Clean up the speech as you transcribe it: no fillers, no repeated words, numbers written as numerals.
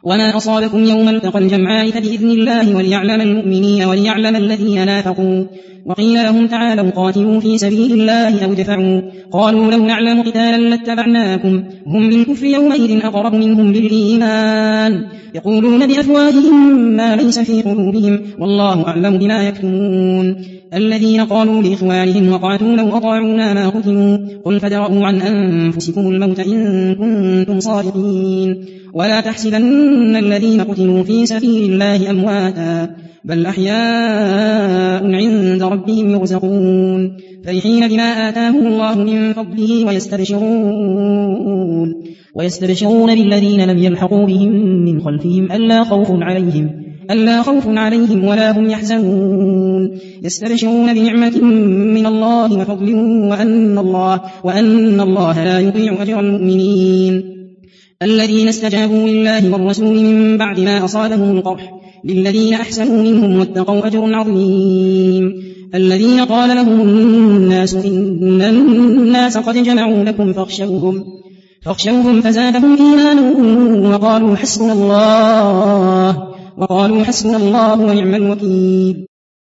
وما أصابكم يوم التقى الجمعان فبإذن الله وليعلم المؤمنين وليعلم الذين نافقوا. وقيل لهم تعالوا قاتلوا في سبيل الله أو ادفعوا قالوا لو نعلم قتالا لاتبعناكم هم بالكفر يومئذ أقرب منهم بالإيمان يقولون بأفواههم ما ليس في قلوبهم والله أعلم بما يكتمون. الذين قالوا لإخوانهم وقعتوا لو أطاعونا ما قتلوا قل فادرءوا عن أنفسكم الموت إن كنتم صادقين ولا تحسبن الذين قتلوا في سبيل الله أمواتا بل أحياء عند ربهم يرزقون فرحين بما آتاهم الله من فضله ويستبشرون بالذين لم يلحقوا بهم من خلفهم ألا خوف عليهم ولا هم يحزنون يستبشرون بنعمة من الله وفضل وأن الله لا يضيع أجر المؤمنين. الذين استجابوا لله والرسول من بعد ما أصابهم القرح للذين أحسنوا منهم واتقوا أجر عظيم. الذين قال لهم الناس إن الناس قد جمعوا لكم فاخشوهم فزادهم إيمانا وقالوا حسبنا الله ونعم الوكيل.